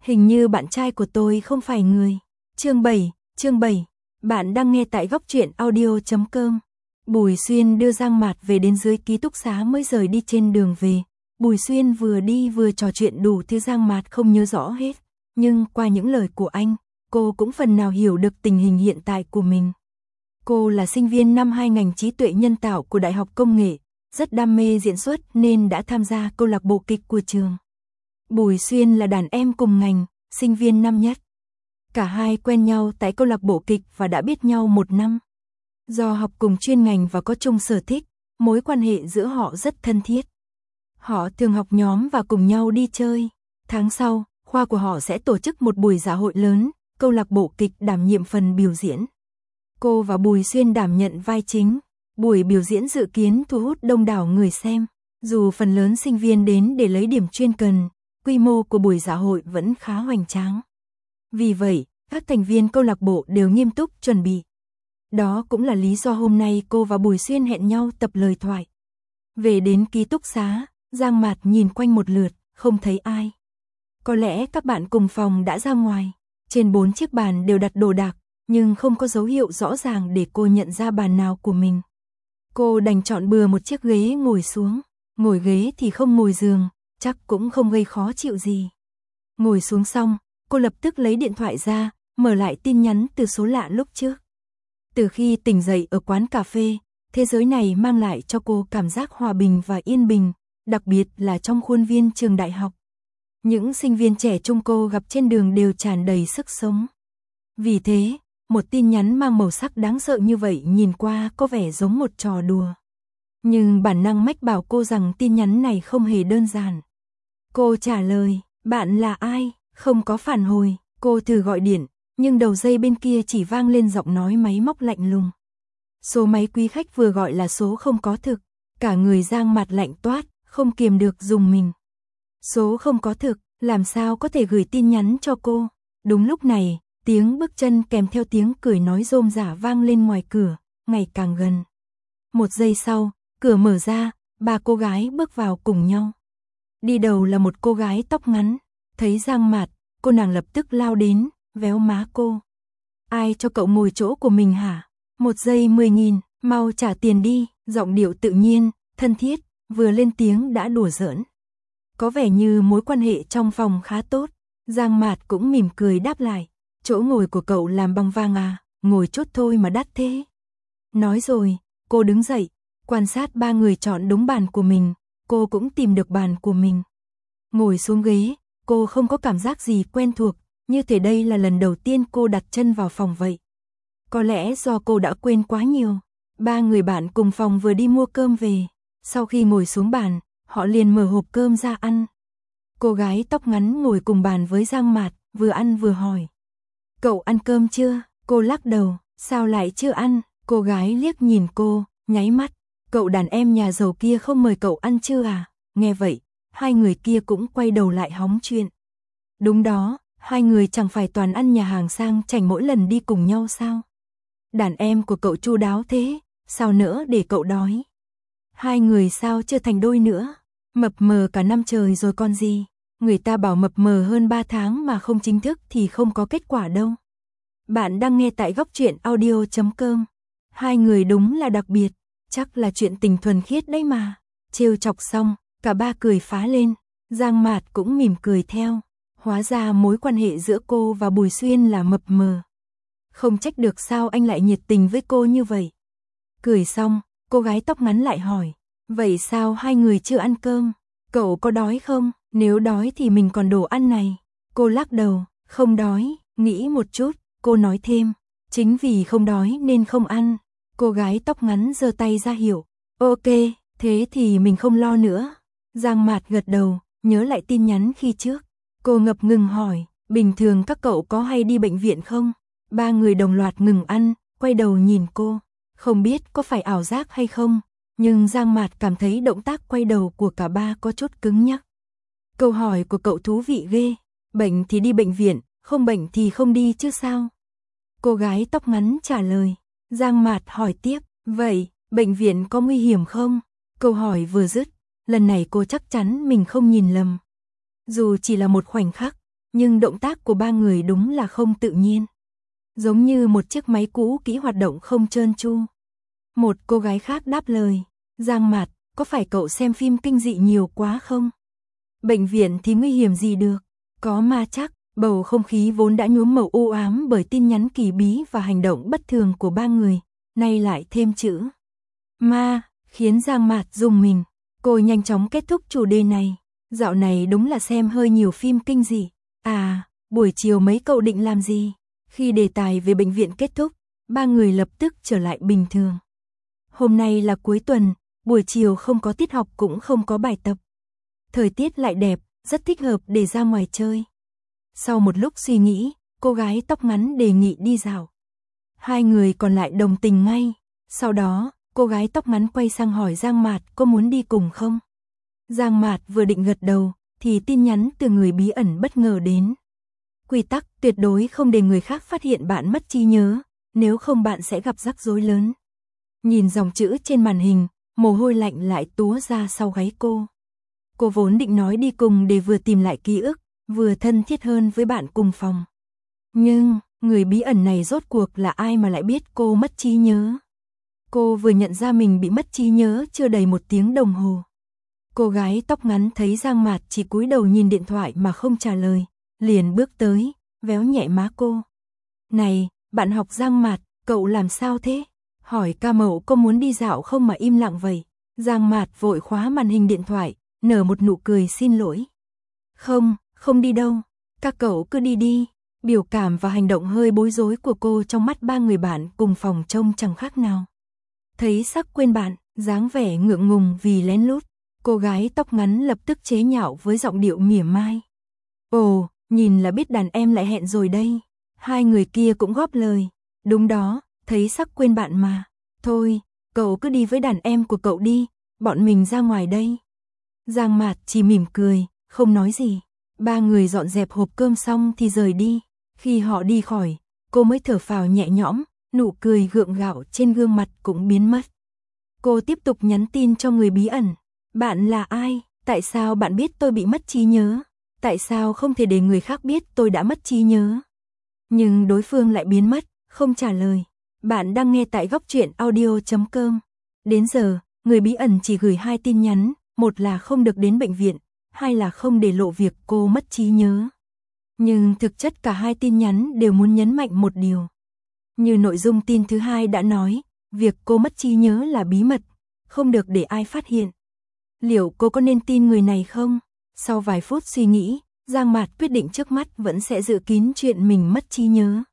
Hình như bạn trai của tôi không phải người. Chương 7. Bạn đang nghe tại góc truyện audio.com. Bùi Xuyên đưa Giang Mạt về đến dưới ký túc xá mới rời đi. Trên đường về, Bùi Xuyên vừa đi vừa trò chuyện đủ thứ Giang Mạt không nhớ rõ hết. Nhưng qua những lời của anh, cô cũng phần nào hiểu được tình hình hiện tại của mình. Cô là sinh viên năm 2 ngành trí tuệ nhân tạo của Đại học Công nghệ, rất đam mê diễn xuất nên đã tham gia câu lạc bộ kịch của trường. Bùi Xuyên là đàn em cùng ngành, sinh viên năm nhất. Cả hai quen nhau tại câu lạc bộ kịch và đã biết nhau 1 năm. Do học cùng chuyên ngành và có chung sở thích, mối quan hệ giữa họ rất thân thiết. Họ thường học nhóm và cùng nhau đi chơi. Tháng sau, khoa của họ sẽ tổ chức một buổi dạ hội lớn, câu lạc bộ kịch đảm nhiệm phần biểu diễn. Cô và Bùi Xuyên đảm nhận vai chính. Buổi biểu diễn dự kiến thu hút đông đảo người xem. Dù phần lớn sinh viên đến để lấy điểm chuyên cần, quy mô của buổi dạ hội vẫn khá hoành tráng. Vì vậy, các thành viên câu lạc bộ đều nghiêm túc chuẩn bị. Đó cũng là lý do hôm nay cô và Bùi Xuyên hẹn nhau tập lời thoại. Về đến ký túc xá, Giang Mạt nhìn quanh một lượt, không thấy ai. Có lẽ các bạn cùng phòng đã ra ngoài. Trên 4 chiếc bàn đều đặt đồ đạc, nhưng không có dấu hiệu rõ ràng để cô nhận ra bàn nào của mình. Cô đành chọn bừa một chiếc ghế ngồi xuống. Ngồi ghế thì không ngồi giường, chắc cũng không gây khó chịu gì. Ngồi xuống xong, cô lập tức lấy điện thoại ra, mở lại tin nhắn từ số lạ lúc trước. Từ khi tỉnh dậy ở quán cà phê, thế giới này mang lại cho cô cảm giác hòa bình và yên bình, đặc biệt là trong khuôn viên trường đại học. Những sinh viên trẻ trung cô gặp trên đường đều tràn đầy sức sống. Vì thế, một tin nhắn mang màu sắc đáng sợ như vậy nhìn qua có vẻ giống một trò đùa. Nhưng bản năng mách bảo cô rằng tin nhắn này không hề đơn giản. Cô trả lời, bạn là ai? Không có phản hồi. Cô thử gọi điện, nhưng đầu dây bên kia chỉ vang lên giọng nói máy móc lạnh lùng. Số máy quý khách vừa gọi là số không có thực. Cả người Giang Mạt lạnh toát, không kiềm được rùng mình. Số không có thực, làm sao có thể gửi tin nhắn cho cô? Đúng lúc này, tiếng bước chân kèm theo tiếng cười nói rôm rả vang lên ngoài cửa, ngày càng gần. 1 giây sau, cửa mở ra, 3 cô gái bước vào cùng nhau. Đi đầu là một cô gái tóc ngắn, thấy Giang Mạt, cô nàng lập tức lao đến, véo má cô. Ai cho cậu ngồi chỗ của mình hả? 1 giây 10.000, mau trả tiền đi, giọng điệu tự nhiên, thân thiết, vừa lên tiếng đã đùa giỡn. Có vẻ như mối quan hệ trong phòng khá tốt, Giang Mạt cũng mỉm cười đáp lại. Chỗ ngồi của cậu làm bằng vàng à, ngồi chốt thôi mà đắt thế. Nói rồi, cô đứng dậy, quan sát 3 người chọn đúng bàn của mình, cô cũng tìm được bàn của mình. Ngồi xuống ghế, cô không có cảm giác gì quen thuộc, như thể đây là lần đầu tiên cô đặt chân vào phòng vậy. Có lẽ do cô đã quên quá nhiều. 3 người bạn cùng phòng vừa đi mua cơm về, sau khi ngồi xuống bàn, họ liền mở hộp cơm ra ăn. Cô gái tóc ngắn ngồi cùng bàn với Giang Mạt, vừa ăn vừa hỏi. Cậu ăn cơm chưa? Cô lắc đầu, sao lại chưa ăn? Cô gái liếc nhìn cô, nháy mắt. Cậu đàn em nhà giàu kia không mời cậu ăn chưa à? Nghe vậy, 2 người kia cũng quay đầu lại hóng chuyện. Đúng đó, 2 người chẳng phải toàn ăn nhà hàng sang chảnh mỗi lần đi cùng nhau sao? Đàn em của cậu chu đáo thế, sao nỡ để cậu đói? 2 người sao chưa thành đôi nữa? Mập mờ cả năm trời rồi con gì? Người ta bảo mập mờ hơn 3 tháng mà không chính thức thì không có kết quả đâu. Bạn đang nghe tại góc truyện audio.com. 2 người đúng là đặc biệt, chắc là chuyện tình thuần khiết đấy mà. Trêu chọc xong, cả 3 cười phá lên, Giang Mạt cũng mỉm cười theo. Hóa ra mối quan hệ giữa cô và Bùi Xuyên là mập mờ. Không trách được sao anh lại nhiệt tình với cô như vậy. Cười xong, cô gái tóc ngắn lại hỏi, vậy sao 2 người chưa ăn cơm? Cậu có đói không? Nếu đói thì mình còn đồ ăn này. Cô lắc đầu, không đói, nghĩ một chút, cô nói thêm, chính vì không đói nên không ăn. Cô gái tóc ngắn giơ tay ra hiệu, ok, thế thì mình không lo nữa. Giang Mạt gật đầu, nhớ lại tin nhắn khi trước. Cô ngập ngừng hỏi, bình thường các cậu có hay đi bệnh viện không? 3 người đồng loạt ngừng ăn, quay đầu nhìn cô. Không biết có phải ảo giác hay không, nhưng Giang Mạt cảm thấy động tác quay đầu của cả 3 có chút cứng nhắc. Câu hỏi của cậu thú vị ghê, bệnh thì đi bệnh viện, không bệnh thì không đi chứ sao? Cô gái tóc ngắn trả lời. Giang Mạt hỏi tiếp, vậy, bệnh viện có nguy hiểm không? Câu hỏi vừa dứt, lần này cô chắc chắn mình không nhìn lầm. Dù chỉ là một khoảnh khắc, nhưng động tác của ba người đúng là không tự nhiên. Giống như một chiếc máy cũ kỹ hoạt động không trơn tru. Một cô gái khác đáp lời, Giang Mạt, có phải cậu xem phim kinh dị nhiều quá không? Bệnh viện thì nguy hiểm gì được, có ma chắc. Bầu không khí vốn đã nhuốm màu u ám bởi tin nhắn kỳ bí và hành động bất thường của ba người, nay lại thêm chữ ma, khiến Giang Mạt rùng mình. Cô nhanh chóng kết thúc chủ đề này. Dạo này đúng là xem hơi nhiều phim kinh dị. À, buổi chiều mấy cậu định làm gì? Khi đề tài về bệnh viện kết thúc, ba người lập tức trở lại bình thường. Hôm nay là cuối tuần, buổi chiều không có tiết học cũng không có bài tập. Thời tiết lại đẹp, rất thích hợp để ra ngoài chơi. Sau một lúc suy nghĩ, cô gái tóc ngắn đề nghị đi dạo. Hai người còn lại đồng tình ngay. Sau đó, cô gái tóc ngắn quay sang hỏi Giang Mạt có muốn đi cùng không? Giang Mạt vừa định gật đầu, thì tin nhắn từ người bí ẩn bất ngờ đến. Quy tắc tuyệt đối không để người khác phát hiện bạn mất trí nhớ, nếu không bạn sẽ gặp rắc rối lớn. Nhìn dòng chữ trên màn hình, mồ hôi lạnh lại túa ra sau gáy cô. Cô vốn định nói đi cùng để vừa tìm lại ký ức, vừa thân thiết hơn với bạn cùng phòng. Nhưng, người bí ẩn này rốt cuộc là ai mà lại biết cô mất trí nhớ? Cô vừa nhận ra mình bị mất trí nhớ chưa đầy 1 tiếng đồng hồ. Cô gái tóc ngắn thấy Giang Mạt chỉ cúi đầu nhìn điện thoại mà không trả lời, liền bước tới, véo nhẹ má cô. Này, bạn học Giang Mạt, cậu làm sao thế? Hỏi ca mậu có muốn đi dạo không mà im lặng vậy? Giang Mạt vội khóa màn hình điện thoại, nở một nụ cười xin lỗi. Không đi đâu, các cậu cứ đi đi. Biểu cảm và hành động hơi bối rối của cô trong mắt ba người bạn cùng phòng trông chẳng khác nào. Thấy sắc quên bạn, dáng vẻ ngượng ngùng vì lén lút, cô gái tóc ngắn lập tức chế nhạo với giọng điệu mỉa mai. Ồ, nhìn là biết đàn em lại hẹn rồi đây. Hai người kia cũng góp lời. Đúng đó, thấy sắc quên bạn mà. Thôi, cậu cứ đi với đàn em của cậu đi, bọn mình ra ngoài đây. Giang Mạt chỉ mỉm cười, không nói gì. Ba người dọn dẹp hộp cơm xong thì rời đi. Khi họ đi khỏi, cô mới thở phào nhẹ nhõm, nụ cười gượng gạo trên gương mặt cũng biến mất. Cô tiếp tục nhắn tin cho người bí ẩn. Bạn là ai? Tại sao bạn biết tôi bị mất trí nhớ? Tại sao không thể để người khác biết tôi đã mất trí nhớ? Nhưng đối phương lại biến mất, không trả lời. Bạn đang nghe tại Góc Truyện Audio.com. Đến giờ, người bí ẩn chỉ gửi 2 tin nhắn, một là không được đến bệnh viện, 2 là không để lộ việc cô mất trí nhớ. Nhưng thực chất cả 2 tin nhắn đều muốn nhấn mạnh một điều. Như nội dung tin thứ 2 đã nói, việc cô mất trí nhớ là bí mật, không được để ai phát hiện. Liệu cô có nên tin người này không? Sau vài phút suy nghĩ, Giang Mạt quyết định trước mắt vẫn sẽ giữ kín chuyện mình mất trí nhớ.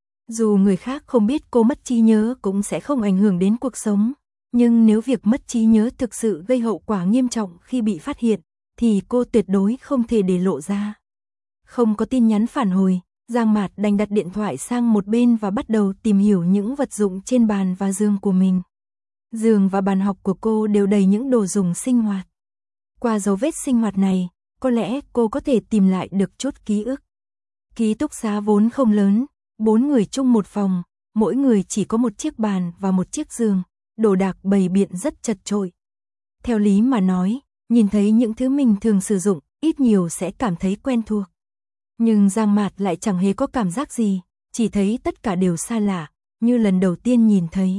Dù người khác không biết cô mất trí nhớ cũng sẽ không ảnh hưởng đến cuộc sống. Nhưng nếu việc mất trí nhớ thực sự gây hậu quả nghiêm trọng khi bị phát hiện, thì cô tuyệt đối không thể để lộ ra. Không có tin nhắn phản hồi, Giang Mạt đành đặt điện thoại sang một bên và bắt đầu tìm hiểu những vật dụng trên bàn và giường của mình. Giường và bàn học của cô đều đầy những đồ dùng sinh hoạt. Qua dấu vết sinh hoạt này, có lẽ cô có thể tìm lại được chút ký ức. Ký túc xá vốn không lớn, 4 người chung một phòng, mỗi người chỉ có một chiếc bàn và một chiếc giường, đồ đạc bày biện rất chật chội. Theo lý mà nói, nhìn thấy những thứ mình thường sử dụng, ít nhiều sẽ cảm thấy quen thuộc. Nhưng Giang Mạt lại chẳng hề có cảm giác gì, chỉ thấy tất cả đều xa lạ, như lần đầu tiên nhìn thấy.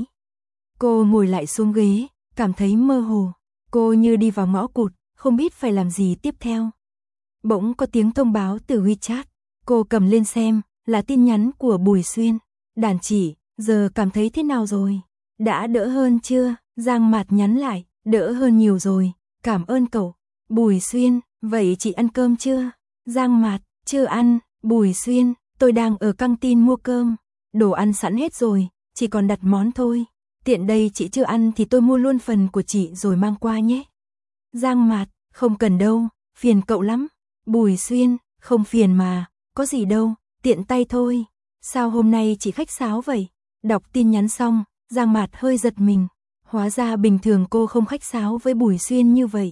Cô ngồi lại xuống ghế, cảm thấy mơ hồ, cô như đi vào ngõ cụt, không biết phải làm gì tiếp theo. Bỗng có tiếng thông báo từ WeChat, cô cầm lên xem, là tin nhắn của Bùi Xuyên. Đàn chị, giờ cảm thấy thế nào rồi? Đã đỡ hơn chưa? Giang Mạt nhắn lại, đỡ hơn nhiều rồi, cảm ơn cậu. Bùi Xuyên, vậy chị ăn cơm chưa? Giang Mạt, chưa ăn. Bùi Xuyên, tôi đang ở căng tin mua cơm, đồ ăn sẵn hết rồi, chỉ còn đặt món thôi. Tiện đây chị chưa ăn thì tôi mua luôn phần của chị rồi mang qua nhé. Giang Mạt, không cần đâu, phiền cậu lắm. Bùi Xuyên, không phiền mà, có gì đâu, tiện tay thôi. Sao hôm nay chị khách sáo vậy? Đọc tin nhắn xong, Giang Mạt hơi giật mình. Hóa ra bình thường cô không khách sáo với Bùi Xuyên như vậy.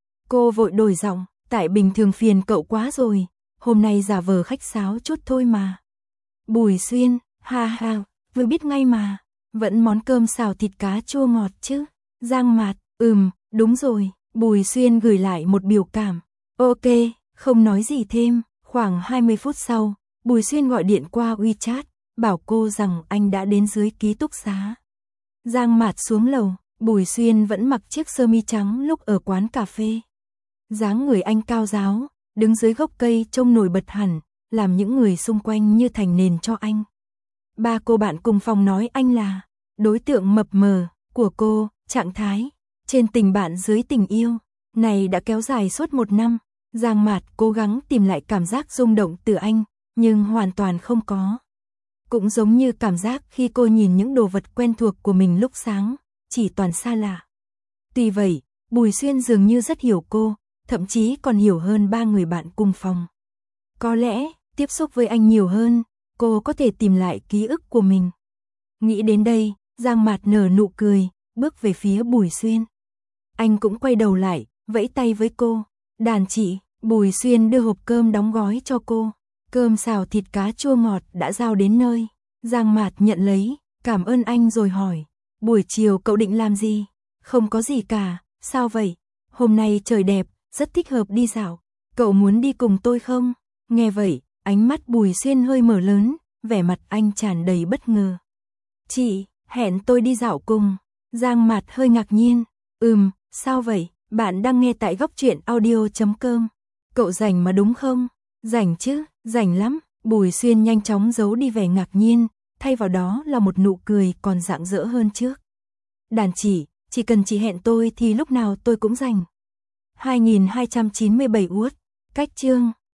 Cô vội đổi giọng, tại bình thường phiền cậu quá rồi, hôm nay giả vờ khách sáo chút thôi mà. Bùi Xuyên, ha ha, vừa biết ngay mà, vẫn món cơm xào thịt cá chua ngọt chứ. Giang Mạt, đúng rồi. Bùi Xuyên gửi lại một biểu cảm. Ok, không nói gì thêm, Khoảng 20 phút sau, Bùi Xuyên gọi điện qua WeChat, bảo cô rằng anh đã đến dưới ký túc xá. Giang Mạt xuống lầu, Bùi Xuyên vẫn mặc chiếc sơ mi trắng lúc ở quán cà phê. Dáng người anh cao ráo, đứng dưới gốc cây trông nổi bật hẳn, làm những người xung quanh như thành nền cho anh. Ba cô bạn cùng phòng nói anh là đối tượng mập mờ của cô, trạng thái trên tình bạn dưới tình yêu này đã kéo dài suốt 1 năm. Giang Mạt cố gắng tìm lại cảm giác rung động từ anh, nhưng hoàn toàn không có. Cũng giống như cảm giác khi cô nhìn những đồ vật quen thuộc của mình lúc sáng, chỉ toàn xa lạ. Tuy vậy, Bùi Xuyên dường như rất hiểu cô, thậm chí còn hiểu hơn 3 người bạn cùng phòng. Có lẽ, tiếp xúc với anh nhiều hơn, cô có thể tìm lại ký ức của mình. Nghĩ đến đây, Giang Mạt nở nụ cười, bước về phía Bùi Xuyên. Anh cũng quay đầu lại, vẫy tay với cô. Đàn chị, Bùi Xuyên đưa hộp cơm đóng gói cho cô. Cơm xào thịt cá chua ngọt đã giao đến nơi. Giang Mạt nhận lấy, cảm ơn anh rồi hỏi. Buổi chiều cậu định làm gì? Không có gì cả, sao vậy? Hôm nay trời đẹp, rất thích hợp đi dạo. Cậu muốn đi cùng tôi không? Nghe vậy, ánh mắt Bùi Xuyên hơi mở lớn, vẻ mặt anh tràn đầy bất ngờ. Chị, hẹn tôi đi dạo cùng. Giang Mạt hơi ngạc nhiên. Sao vậy? Bạn đang nghe tại Góc Truyện Audio.com. Cậu rảnh mà đúng không? Rảnh chứ, rảnh lắm. Bùi Xuyên nhanh chóng giấu đi vẻ ngạc nhiên, thay vào đó là một nụ cười còn rạng rỡ hơn trước. Đàn chỉ cần chị hẹn tôi thì lúc nào tôi cũng rảnh. 2297 Út, cách chương